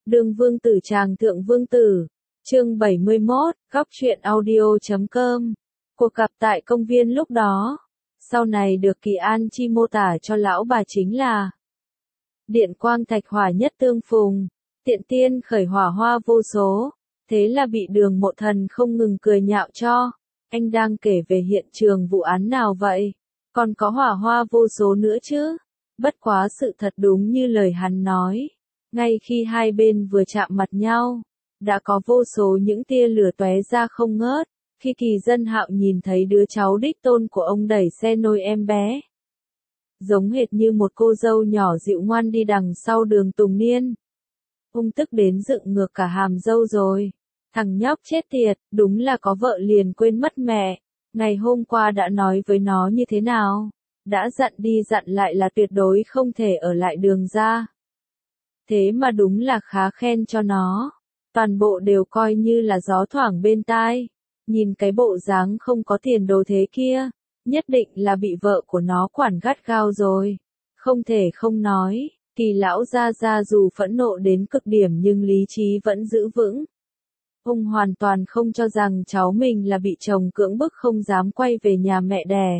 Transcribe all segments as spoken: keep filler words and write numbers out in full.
Đường vương tử tràng thượng vương tử. Chương bảy mươi mốt, góc truyện audio chấm com. Cuộc gặp tại công viên lúc đó, sau này được Kỳ An Chi mô tả cho lão bà chính là điện quang thạch hỏa nhất tương phùng, tiện tiên khởi hỏa hoa vô số, thế là bị Đường Mộ Thần không ngừng cười nhạo cho. Anh đang kể về hiện trường vụ án nào vậy? Còn có hỏa hoa vô số nữa chứ? Bất quá sự thật đúng như lời hắn nói. Ngay khi hai bên vừa chạm mặt nhau, đã có vô số những tia lửa tóe ra không ngớt. Khi Kỳ Dân Hạo nhìn thấy đứa cháu đích tôn của ông đẩy xe nôi em bé, giống hệt như một cô dâu nhỏ dịu ngoan đi đằng sau Đường Tùng Niên, ông tức đến dựng ngược cả hàm râu rồi. Thằng nhóc chết tiệt, đúng là có vợ liền quên mất mẹ. Ngày hôm qua đã nói với nó như thế nào? Đã dặn đi dặn lại là tuyệt đối không thể ở lại Đường ra. Thế mà đúng là khá khen cho nó. Toàn bộ đều coi như là gió thoảng bên tai. Nhìn cái bộ dáng không có tiền đồ thế kia, nhất định là bị vợ của nó quản gắt gao rồi. Không thể không nói, Kỳ lão gia gia dù phẫn nộ đến cực điểm nhưng lý trí vẫn giữ vững. Ông hoàn toàn không cho rằng cháu mình là bị chồng cưỡng bức không dám quay về nhà mẹ đẻ.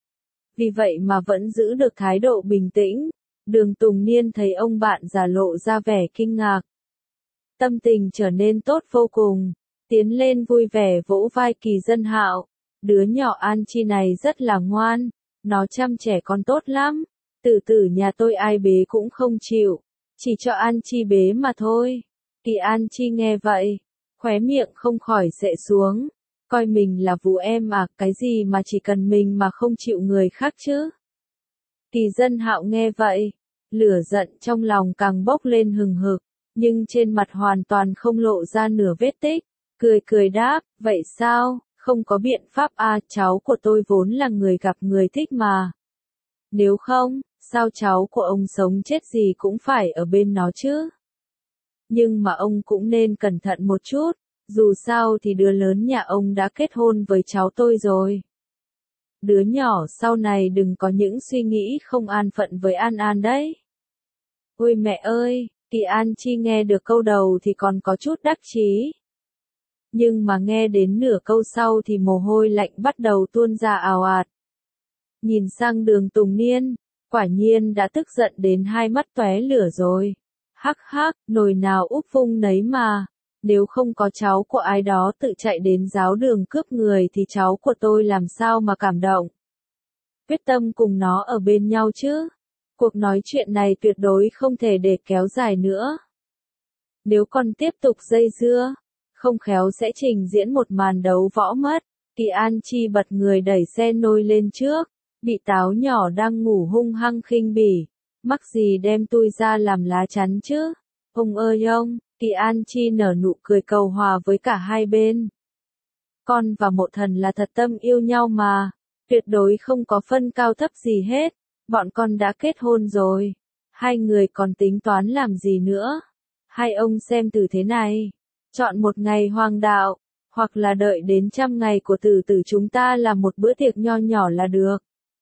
Vì vậy mà vẫn giữ được thái độ bình tĩnh. Đường Tùng Niên thấy ông bạn già lộ ra vẻ kinh ngạc. Tâm tình trở nên tốt vô cùng. Tiến lên vui vẻ vỗ vai Kỳ Dân Hạo. Đứa nhỏ An Chi này rất là ngoan. Nó chăm trẻ con tốt lắm. Tử tử nhà tôi ai bế cũng không chịu. Chỉ cho An Chi bế mà thôi. Kỳ An Chi nghe vậy, khóe miệng không khỏi xệ xuống. Coi mình là vú em à, cái gì mà chỉ cần mình mà không chịu người khác chứ. Kỳ Dân Hạo nghe vậy, lửa giận trong lòng càng bốc lên hừng hực, nhưng trên mặt hoàn toàn không lộ ra nửa vết tích. Cười cười đáp, vậy sao, không có biện pháp à, cháu của tôi vốn là người gặp người thích mà. Nếu không, sao cháu của ông sống chết gì cũng phải ở bên nó chứ. Nhưng mà ông cũng nên cẩn thận một chút, dù sao thì đứa lớn nhà ông đã kết hôn với cháu tôi rồi. Đứa nhỏ sau này đừng có những suy nghĩ không an phận với An An đấy. Ôi mẹ ơi, Kỳ An Chi nghe được câu đầu thì còn có chút đắc chí. Nhưng mà nghe đến nửa câu sau thì mồ hôi lạnh bắt đầu tuôn ra ào ạt. Nhìn sang Đường Tùng Niên, quả nhiên đã tức giận đến hai mắt tóe lửa rồi. Hắc hắc, nồi nào úp vung nấy mà. Nếu không có cháu của ai đó tự chạy đến giáo đường cướp người thì cháu của tôi làm sao mà cảm động. Quyết tâm cùng nó ở bên nhau chứ. Cuộc nói chuyện này tuyệt đối không thể để kéo dài nữa. Nếu còn tiếp tục dây dưa, không khéo sẽ trình diễn một màn đấu võ mất. Kỳ An Chi bật người đẩy xe nôi lên trước, bị táo nhỏ đang ngủ hung hăng khinh bỉ. Mắc gì đem tôi ra làm lá chắn chứ? Ông ơi ông, Kỳ An Chi nở nụ cười cầu hòa với cả hai bên. Con và Mộ Thần là thật tâm yêu nhau mà, tuyệt đối không có phân cao thấp gì hết, bọn con đã kết hôn rồi, hai người còn tính toán làm gì nữa? Hai ông xem từ thế này, chọn một ngày hoàng đạo, hoặc là đợi đến trăm ngày của tử tử chúng ta làm một bữa tiệc nho nhỏ là được.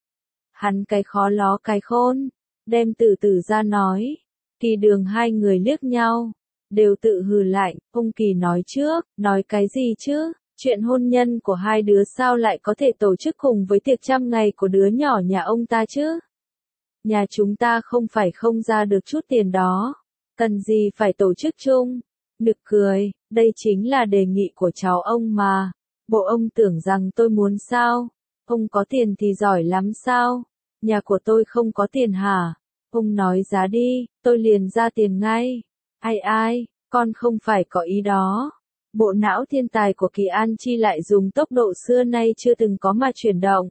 Hắn cái khó ló cái khôn, đem tử tử ra nói. Kỳ Đường hai người liếc nhau, đều tự hừ lạnh. Ông Kỳ nói trước, nói cái gì chứ, chuyện hôn nhân của hai đứa sao lại có thể tổ chức cùng với tiệc trăm ngày của đứa nhỏ nhà ông ta chứ? Nhà chúng ta không phải không ra được chút tiền đó, cần gì phải tổ chức chung? Nực cười, đây chính là đề nghị của cháu ông mà, bộ ông tưởng rằng tôi muốn sao? Ông có tiền thì giỏi lắm sao? Nhà của tôi không có tiền hả? Ông nói giá đi, tôi liền ra tiền ngay. Ai ai, con không phải có ý đó. Bộ não thiên tài của Kỳ An Chi lại dùng tốc độ xưa nay chưa từng có mà chuyển động.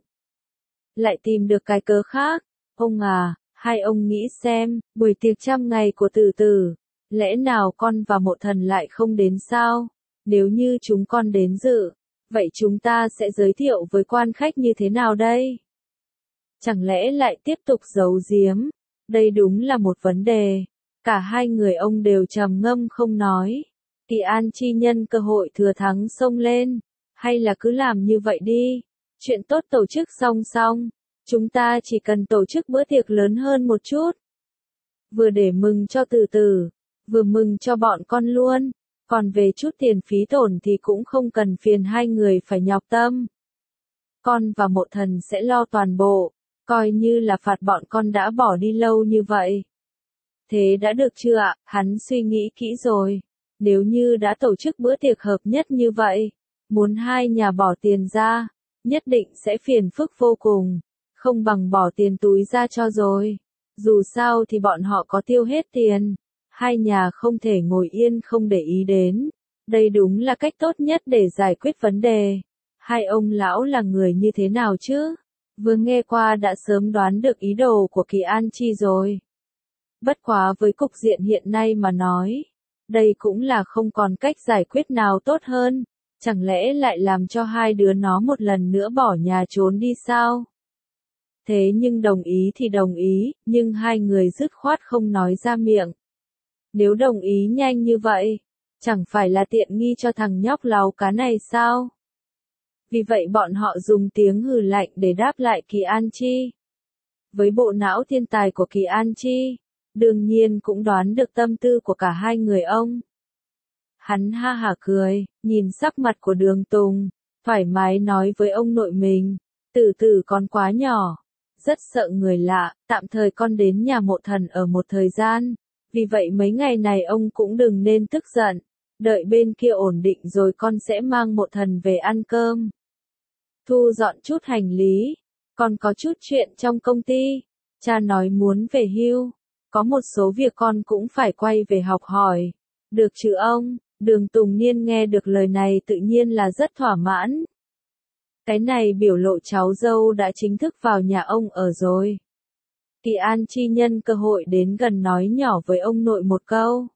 Lại tìm được cái cớ khác. Ông à, hai ông nghĩ xem, buổi tiệc trăm ngày của tử tử, lẽ nào con và Mộ Thần lại không đến sao? Nếu như chúng con đến dự, vậy chúng ta sẽ giới thiệu với quan khách như thế nào đây? Chẳng lẽ lại tiếp tục giấu giếm? Đây đúng là một vấn đề. Cả hai người ông đều trầm ngâm không nói. Kỳ An Chi nhân cơ hội thừa thắng xông lên. Hay là cứ làm như vậy đi. Chuyện tốt tổ chức song song. Chúng ta chỉ cần tổ chức bữa tiệc lớn hơn một chút. Vừa để mừng cho tử tử, Vừa mừng cho bọn con luôn, còn về chút tiền phí tổn thì cũng không cần phiền hai người phải nhọc tâm. Con và Mộ Thần sẽ lo toàn bộ, coi như là phạt bọn con đã bỏ đi lâu như vậy. Thế đã được chưa ạ? Hắn suy nghĩ kỹ rồi. Nếu như đã tổ chức bữa tiệc hợp nhất như vậy, muốn hai nhà bỏ tiền ra, nhất định sẽ phiền phức vô cùng, không bằng bỏ tiền túi ra cho rồi. Dù sao thì bọn họ có tiêu hết tiền, hai nhà không thể ngồi yên không để ý đến. Đây đúng là cách tốt nhất để giải quyết vấn đề. Hai ông lão là người như thế nào chứ? Vừa nghe qua đã sớm đoán được ý đồ của Kỳ An Chi rồi. Bất quá với cục diện hiện nay mà nói, đây cũng là không còn cách giải quyết nào tốt hơn. Chẳng lẽ lại làm cho hai đứa nó một lần nữa bỏ nhà trốn đi sao? Thế nhưng đồng ý thì đồng ý, nhưng hai người dứt khoát không nói ra miệng. Nếu đồng ý nhanh như vậy, chẳng phải là tiện nghi cho thằng nhóc láu cá này sao? Vì vậy bọn họ dùng tiếng hừ lạnh để đáp lại Kỳ An Chi. Với bộ não thiên tài của Kỳ An Chi, đương nhiên cũng đoán được tâm tư của cả hai người ông. Hắn ha hả cười, nhìn sắc mặt của Đường Tùng, thoải mái nói với ông nội mình, Tử Tử con quá nhỏ, rất sợ người lạ, tạm thời con đến nhà Mộ Thần ở một thời gian, vì vậy mấy ngày này ông cũng đừng nên tức giận, đợi bên kia ổn định rồi con sẽ mang Mộ Thần về ăn cơm. Thu dọn chút hành lý, con có chút chuyện trong công ty, cha nói muốn về hưu, có một số việc con cũng phải quay về học hỏi, được chứ ông? Đường Tùng Niên nghe được lời này tự nhiên là rất thỏa mãn. Cái này biểu lộ cháu dâu đã chính thức vào nhà ông ở rồi. Kỳ An Chi nhân cơ hội đến gần nói nhỏ với ông nội một câu.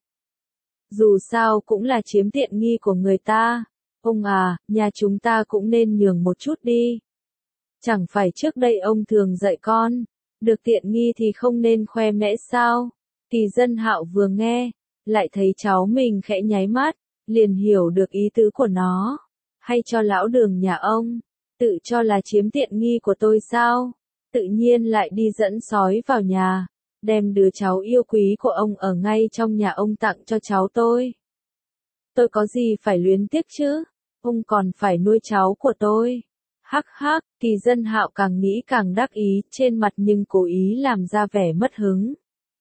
Dù sao cũng là chiếm tiện nghi của người ta. Ông à, nhà chúng ta cũng nên nhường một chút đi. Chẳng phải trước đây ông thường dạy con, được tiện nghi thì không nên khoe mẽ sao? Kỳ Dân Hạo vừa nghe, lại thấy cháu mình khẽ nháy mắt, liền hiểu được ý tứ của nó. Hay cho lão Đường nhà ông, tự cho là chiếm tiện nghi của tôi sao? Tự nhiên lại đi dẫn sói vào nhà, đem đứa cháu yêu quý của ông ở ngay trong nhà ông tặng cho cháu tôi. Tôi có gì phải luyến tiếc chứ? Ông còn phải nuôi cháu của tôi. Hắc hắc, Kỳ Dân Hạo càng nghĩ càng đắc ý, trên mặt nhưng cố ý làm ra vẻ mất hứng.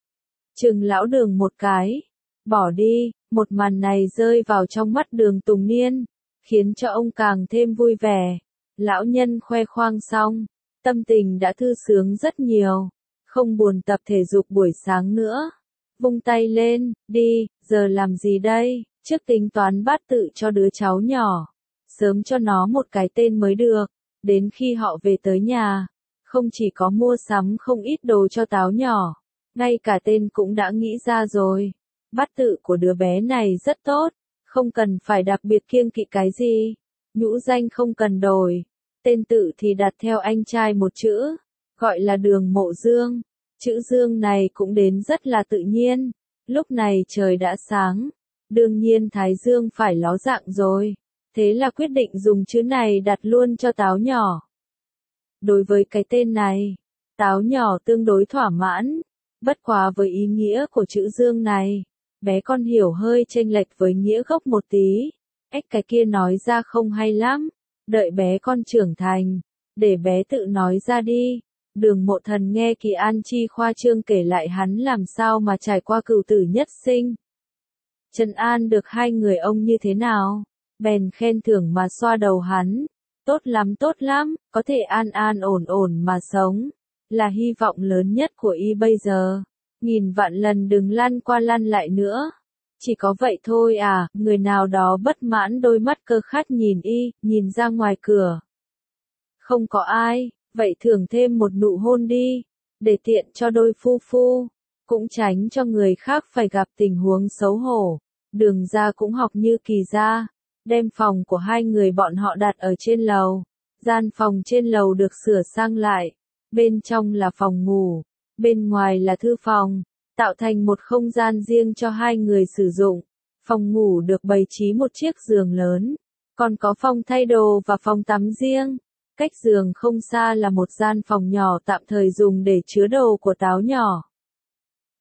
Chừng lão Đường một cái, bỏ đi, một màn này rơi vào trong mắt Đường Tùng Niên, khiến cho ông càng thêm vui vẻ. Lão nhân khoe khoang xong, tâm tình đã thư sướng rất nhiều, không buồn tập thể dục buổi sáng nữa. Vung tay lên, đi, giờ làm gì đây? Trước tính toán bát tự cho đứa cháu nhỏ, sớm cho nó một cái tên mới được, đến khi họ về tới nhà, không chỉ có mua sắm không ít đồ cho Táo nhỏ, ngay cả tên cũng đã nghĩ ra rồi. Bát tự của đứa bé này rất tốt, không cần phải đặc biệt kiêng kỵ cái gì, nhũ danh không cần đổi, tên tự thì đặt theo anh trai một chữ, gọi là Đường Mộ Dương. Chữ Dương này cũng đến rất là tự nhiên. Lúc này trời đã sáng, đương nhiên Thái Dương phải ló dạng rồi, thế là quyết định dùng chữ này đặt luôn cho Táo nhỏ. Đối với cái tên này, Táo nhỏ tương đối thỏa mãn, bất quá với ý nghĩa của chữ Dương này, bé con hiểu hơi chênh lệch với nghĩa gốc một tí, ếch cái kia nói ra không hay lắm, đợi bé con trưởng thành, để bé tự nói ra đi. Đường Mộ Thần nghe Kỳ An Chi khoa trương kể lại hắn làm sao mà trải qua cửu tử nhất sinh. Trấn an được hai người ông như thế nào, bèn khen thưởng mà xoa đầu hắn, tốt lắm tốt lắm, có thể an an ổn ổn mà sống, là hy vọng lớn nhất của y bây giờ, nghìn vạn lần đừng lăn qua lăn lại nữa. Chỉ có vậy thôi à? Người nào đó bất mãn đôi mắt cơ khát nhìn y, nhìn ra ngoài cửa. Không có ai, vậy thưởng thêm một nụ hôn đi, để tiện cho đôi phu phu, cũng tránh cho người khác phải gặp tình huống xấu hổ. Đường Gia cũng học như Kỳ gia, đem phòng của hai người bọn họ đặt ở trên lầu. Gian phòng trên lầu được sửa sang lại, bên trong là phòng ngủ, bên ngoài là thư phòng, tạo thành một không gian riêng cho hai người sử dụng. Phòng ngủ được bày trí một chiếc giường lớn, còn có phòng thay đồ và phòng tắm riêng. Cách giường không xa là một gian phòng nhỏ tạm thời dùng để chứa đồ của Táo nhỏ.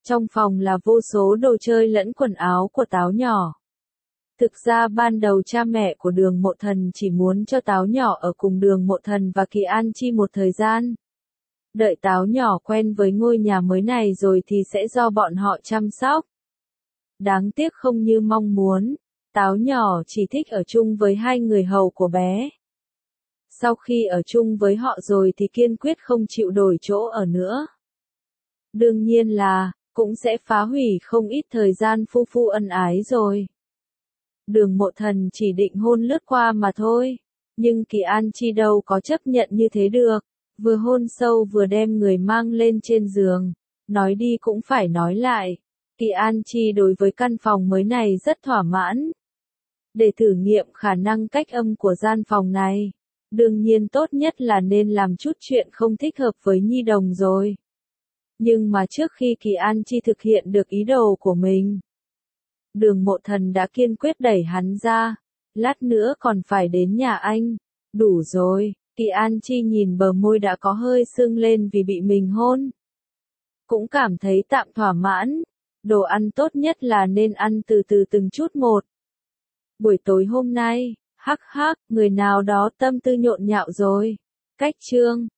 Trong phòng là vô số đồ chơi lẫn quần áo của Táo nhỏ. Thực ra ban đầu cha mẹ của Đường Mộ Thần chỉ muốn cho Táo nhỏ ở cùng Đường Mộ Thần và Kỳ An Chi một thời gian. Đợi Táo nhỏ quen với ngôi nhà mới này rồi thì sẽ do bọn họ chăm sóc. Đáng tiếc không như mong muốn, Táo nhỏ chỉ thích ở chung với hai người hầu của bé. Sau khi ở chung với họ rồi thì kiên quyết không chịu đổi chỗ ở nữa. Đương nhiên là, cũng sẽ phá hủy không ít thời gian phu phu ân ái rồi. Đường Mộ Thần chỉ định hôn lướt qua mà thôi, nhưng Kỳ An Chi đâu có chấp nhận như thế được, vừa hôn sâu vừa đem người mang lên trên giường, nói đi cũng phải nói lại, Kỳ An Chi đối với căn phòng mới này rất thỏa mãn. Để thử nghiệm khả năng cách âm của gian phòng này, đương nhiên tốt nhất là nên làm chút chuyện không thích hợp với Nhi Đồng rồi. Nhưng mà trước khi Kỳ An Chi thực hiện được ý đồ của mình, Đường Mộ Thần đã kiên quyết đẩy hắn ra, lát nữa còn phải đến nhà anh. Đủ rồi, Kỳ An Chi nhìn bờ môi đã có hơi sưng lên vì bị mình hôn. Cũng cảm thấy tạm thỏa mãn, đồ ăn tốt nhất là nên ăn từ từ từng chút một. Buổi tối hôm nay, hắc hắc, người nào đó tâm tư nhộn nhạo rồi. Cách chương